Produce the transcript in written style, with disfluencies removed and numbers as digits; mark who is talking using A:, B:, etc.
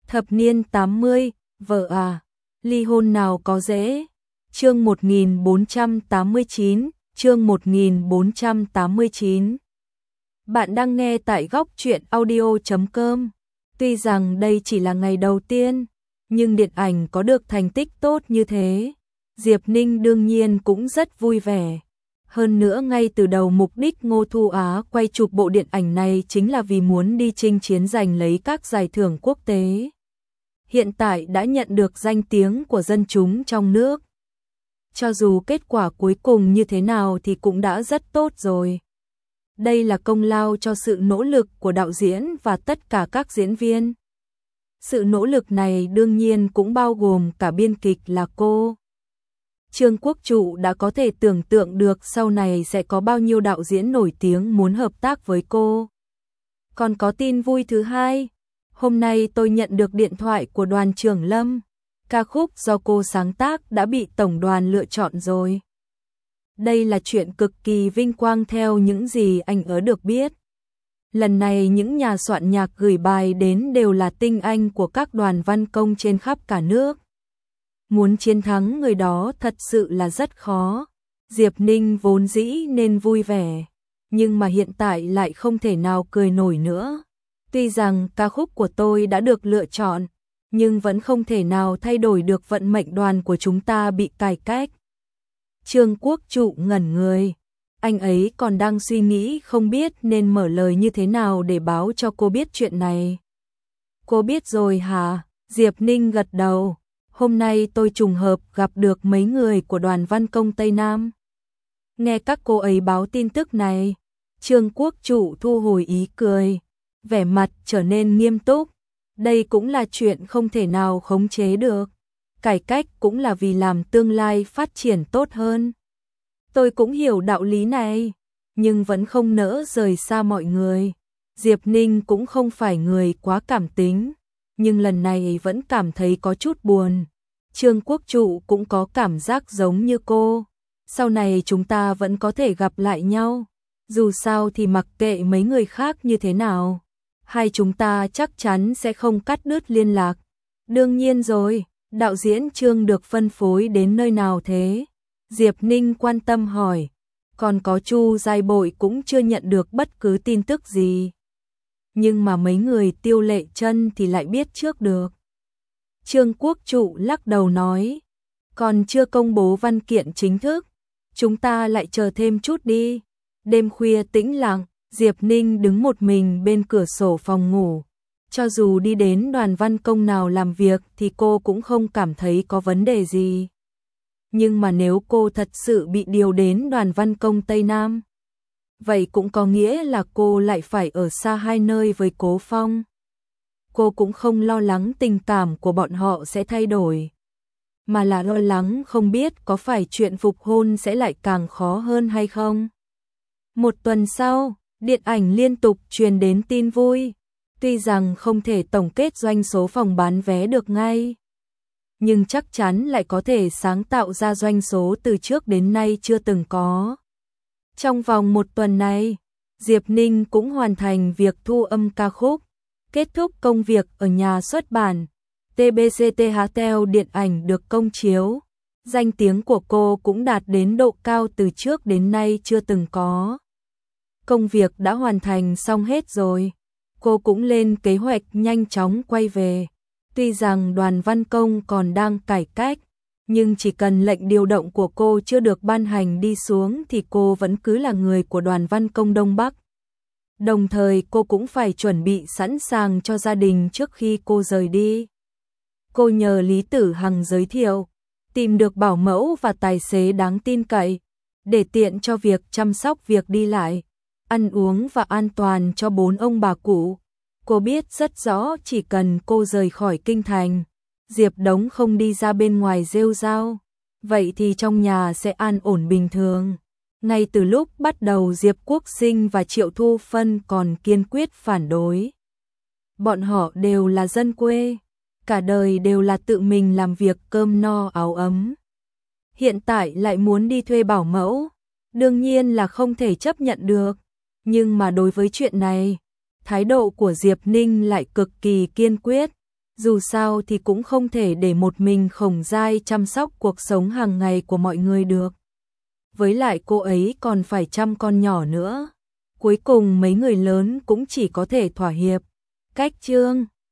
A: Thập niên 80, vợ à, ly hôn nào có dễ. Chương 1489, chương 1489. Bạn đang nghe tại góc truyện audio.com. Tuy rằng đây chỉ là ngày đầu tiên, nhưng điện ảnh có được thành tích tốt như thế, Diệp Ninh đương nhiên cũng rất vui vẻ. Hơn nữa ngay từ đầu mục đích Ngô Thu Á quay chụp bộ điện ảnh này chính là vì muốn đi chinh chiến giành lấy các giải thưởng quốc tế. Hiện tại đã nhận được danh tiếng của dân chúng trong nước. Cho dù kết quả cuối cùng như thế nào thì cũng đã rất tốt rồi. Đây là công lao cho sự nỗ lực của đạo diễn và tất cả các diễn viên. Sự nỗ lực này đương nhiên cũng bao gồm cả biên kịch là cô. Trương Quốc Trụ đã có thể tưởng tượng được sau này sẽ có bao nhiêu đạo diễn nổi tiếng muốn hợp tác với cô. Còn có tin vui thứ hai, hôm nay tôi nhận được điện thoại của Đoàn Trưởng Lâm. Ca khúc do cô sáng tác đã bị tổng đoàn lựa chọn rồi. Đây là chuyện cực kỳ vinh quang theo những gì anh được biết. Lần này những nhà soạn nhạc gửi bài đến đều là tinh anh của các đoàn văn công trên khắp cả nước. Muốn chiến thắng người đó thật sự là rất khó. Diệp Ninh vốn dĩ nên vui vẻ, nhưng mà hiện tại lại không thể nào cười nổi nữa. Tuy rằng ca khúc của tôi đã được lựa chọn, nhưng vẫn không thể nào thay đổi được vận mệnh đoàn của chúng ta bị cải cách. Trương Quốc Trụ ngẩn người. Anh ấy còn đang suy nghĩ không biết nên mở lời như thế nào để báo cho cô biết chuyện này. Cô biết rồi hả? Diệp Ninh gật đầu. Hôm nay tôi trùng hợp gặp được mấy người của đoàn văn công Tây Nam. Nghe các cô ấy báo tin tức này, Trương Quốc Trụ thu hồi ý cười, vẻ mặt trở nên nghiêm túc. Đây cũng là chuyện không thể nào khống chế được. Cải cách cũng là vì làm tương lai phát triển tốt hơn. Tôi cũng hiểu đạo lý này, nhưng vẫn không nỡ rời xa mọi người. Diệp Ninh cũng không phải người quá cảm tính, nhưng lần này vẫn cảm thấy có chút buồn. Trương Quốc Trụ cũng có cảm giác giống như cô. Sau này chúng ta vẫn có thể gặp lại nhau. Dù sao thì mặc kệ mấy người khác như thế nào, hai chúng ta chắc chắn sẽ không cắt đứt liên lạc. Đương nhiên rồi, đạo diễn Trương được phân phối đến nơi nào thế? Diệp Ninh quan tâm hỏi. Còn có Chu Giai Bội cũng chưa nhận được bất cứ tin tức gì. Nhưng mà mấy người Tiêu Lệ Chân thì lại biết trước được. Trương Quốc Trụ lắc đầu nói. Còn chưa công bố văn kiện chính thức. Chúng ta lại chờ thêm chút đi. Đêm khuya tĩnh lặng, Diệp Ninh đứng một mình bên cửa sổ phòng ngủ. Cho dù đi đến đoàn văn công nào làm việc thì cô cũng không cảm thấy có vấn đề gì. Nhưng mà nếu cô thật sự bị điều đến đoàn văn công Tây Nam, vậy cũng có nghĩa là cô lại phải ở xa hai nơi với Cố Phong. Cô cũng không lo lắng tình cảm của bọn họ sẽ thay đổi, mà là lo lắng không biết có phải chuyện phục hôn sẽ lại càng khó hơn hay không. Một tuần sau, điện ảnh liên tục truyền đến tin vui. Tuy rằng không thể tổng kết doanh số phòng bán vé được ngay, nhưng chắc chắn lại có thể sáng tạo ra doanh số từ trước đến nay chưa từng có. Trong vòng một tuần này, Diệp Ninh cũng hoàn thành việc thu âm ca khúc, kết thúc công việc ở nhà xuất bản. TBCTHTL điện ảnh được công chiếu. Danh tiếng của cô cũng đạt đến độ cao từ trước đến nay chưa từng có. Công việc đã hoàn thành xong hết rồi. Cô cũng lên kế hoạch nhanh chóng quay về. Tuy rằng đoàn văn công còn đang cải cách, nhưng chỉ cần lệnh điều động của cô chưa được ban hành đi xuống thì cô vẫn cứ là người của đoàn văn công Đông Bắc. Đồng thời cô cũng phải chuẩn bị sẵn sàng cho gia đình trước khi cô rời đi. Cô nhờ Lý Tử Hằng giới thiệu, tìm được bảo mẫu và tài xế đáng tin cậy, để tiện cho việc chăm sóc việc đi lại, ăn uống và an toàn cho 4 ông bà cụ. Cô biết rất rõ chỉ cần cô rời khỏi kinh thành, Diệp Đống không đi ra bên ngoài rêu rao, vậy thì trong nhà sẽ an ổn bình thường. Ngay từ lúc bắt đầu Diệp Quốc Sinh và Triệu Thu Phân còn kiên quyết phản đối. Bọn họ đều là dân quê, cả đời đều là tự mình làm việc cơm no áo ấm. Hiện tại lại muốn đi thuê bảo mẫu, đương nhiên là không thể chấp nhận được. Nhưng mà đối với chuyện này, thái độ của Diệp Ninh lại cực kỳ kiên quyết. Dù sao thì cũng không thể để một mình Khổng Giai chăm sóc cuộc sống hàng ngày của mọi người được. Với lại cô ấy còn phải chăm con nhỏ nữa. Cuối cùng mấy người lớn cũng chỉ có thể thỏa hiệp. Cách Trương